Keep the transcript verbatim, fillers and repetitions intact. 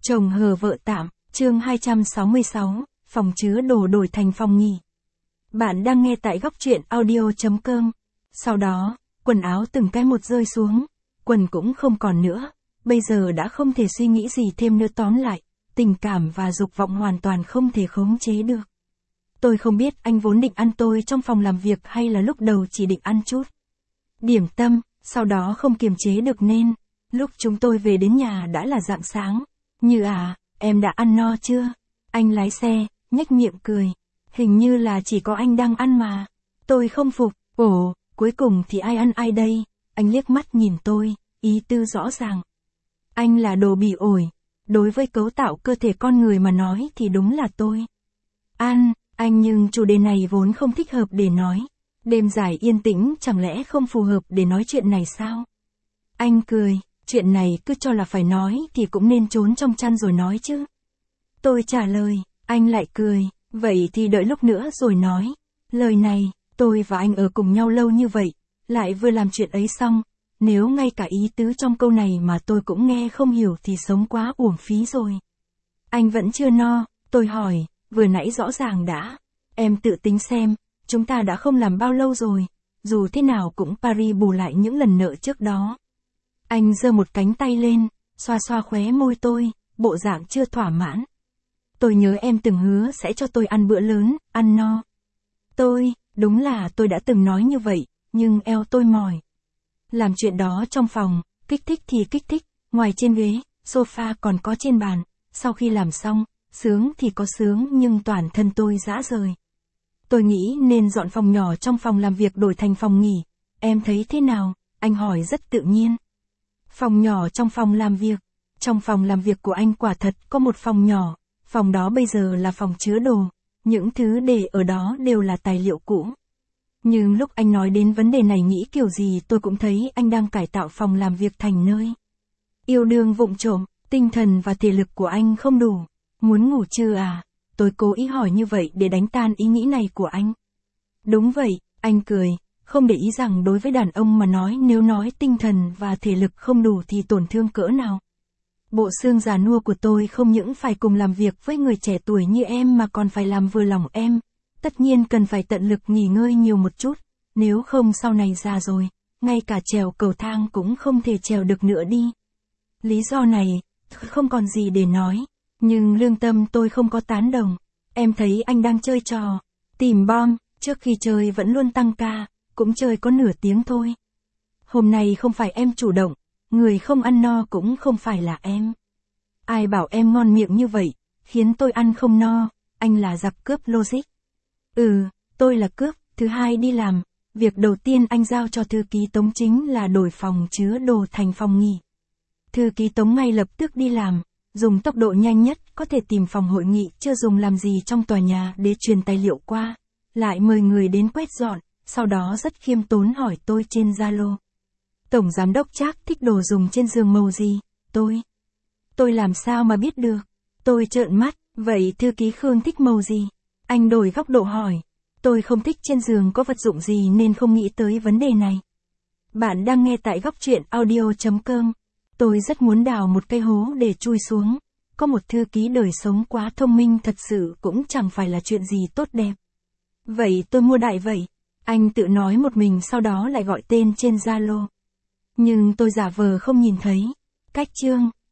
Chồng hờ vợ tạm, chương hai trăm sáu mươi sáu, phòng chứa đồ đổi thành phòng nghỉ. Bạn đang nghe tại góc truyện audio.com. Sau đó, quần áo từng cái một rơi xuống, quần cũng không còn nữa, bây giờ đã không thể suy nghĩ gì thêm nữa, tóm lại, tình cảm và dục vọng hoàn toàn không thể khống chế được. Tôi không biết anh vốn định ăn tôi trong phòng làm việc hay là lúc đầu chỉ định ăn chút điểm tâm, sau đó không kiềm chế được nên, lúc chúng tôi về đến nhà đã là rạng sáng. Như à, em đã ăn no chưa? Anh lái xe, nhếch miệng cười. Hình như là chỉ có anh đang ăn mà. Tôi không phục, ồ, cuối cùng thì ai ăn ai đây? Anh liếc mắt nhìn tôi, ý tư rõ ràng. Anh là đồ bỉ ổi. Đối với cấu tạo cơ thể con người mà nói thì đúng là tôi. Ăn, anh nhưng chủ đề này vốn không thích hợp để nói. Đêm dài yên tĩnh chẳng lẽ không phù hợp để nói chuyện này sao? Anh cười. Chuyện này cứ cho là phải nói thì cũng nên trốn trong chăn rồi nói chứ. Tôi trả lời, anh lại cười, vậy thì đợi lúc nữa rồi nói. Lời này, tôi và anh ở cùng nhau lâu như vậy, lại vừa làm chuyện ấy xong, nếu ngay cả ý tứ trong câu này mà tôi cũng nghe không hiểu thì sống quá uổng phí rồi. Anh vẫn chưa no, tôi hỏi, vừa nãy rõ ràng đã. Em tự tính xem, chúng ta đã không làm bao lâu rồi, dù thế nào cũng pari bù lại những lần nợ trước đó. Anh giơ một cánh tay lên, xoa xoa khóe môi tôi, bộ dạng chưa thỏa mãn. Tôi nhớ em từng hứa sẽ cho tôi ăn bữa lớn, ăn no. Tôi, đúng là tôi đã từng nói như vậy, nhưng eo tôi mỏi. Làm chuyện đó trong phòng, kích thích thì kích thích, ngoài trên ghế, sofa còn có trên bàn, sau khi làm xong, sướng thì có sướng nhưng toàn thân tôi rã rời. Tôi nghĩ nên dọn phòng nhỏ trong phòng làm việc đổi thành phòng nghỉ. Em thấy thế nào? Anh hỏi rất tự nhiên. Phòng nhỏ trong phòng làm việc. Trong phòng làm việc của anh quả thật có một phòng nhỏ, phòng đó bây giờ là phòng chứa đồ, những thứ để ở đó đều là tài liệu cũ. Nhưng lúc anh nói đến vấn đề này nghĩ kiểu gì tôi cũng thấy anh đang cải tạo phòng làm việc thành nơi yêu đương vụng trộm, tinh thần và thể lực của anh không đủ. Muốn ngủ chưa à? Tôi cố ý hỏi như vậy để đánh tan ý nghĩ này của anh. Đúng vậy, anh cười. Không để ý rằng đối với đàn ông mà nói nếu nói tinh thần và thể lực không đủ thì tổn thương cỡ nào. Bộ xương già nua của tôi không những phải cùng làm việc với người trẻ tuổi như em mà còn phải làm vừa lòng em. Tất nhiên cần phải tận lực nghỉ ngơi nhiều một chút, nếu không sau này già rồi, ngay cả trèo cầu thang cũng không thể trèo được nữa đi. Lý do này, không còn gì để nói, nhưng lương tâm tôi không có tán đồng. Em thấy anh đang chơi trò, tìm bom, trước khi chơi vẫn luôn tăng ca. Cũng chơi có nửa tiếng thôi. Hôm nay không phải em chủ động, người không ăn no cũng không phải là em. Ai bảo em ngon miệng như vậy, khiến tôi ăn không no, anh là giặc cướp logic. Ừ, tôi là cướp, thứ hai đi làm, việc đầu tiên anh giao cho thư ký Tống chính là đổi phòng chứa đồ thành phòng nghỉ. Thư ký Tống ngay lập tức đi làm, dùng tốc độ nhanh nhất có thể tìm phòng hội nghị chưa dùng làm gì trong tòa nhà để truyền tài liệu qua, lại mời người đến quét dọn. Sau đó rất khiêm tốn hỏi tôi trên Zalo. Tổng giám đốc Trác thích đồ dùng trên giường màu gì? Tôi. Tôi làm sao mà biết được? Tôi trợn mắt, vậy thư ký Khương thích màu gì? Anh đổi góc độ hỏi. Tôi không thích trên giường có vật dụng gì nên không nghĩ tới vấn đề này. Bạn đang nghe tại góc truyện audio.com. Tôi rất muốn đào một cây hố để chui xuống. Có một thư ký đời sống quá thông minh thật sự cũng chẳng phải là chuyện gì tốt đẹp. Vậy tôi mua đại vậy. Anh tự nói một mình sau đó lại gọi tên trên Zalo. Nhưng tôi giả vờ không nhìn thấy. Cách chương,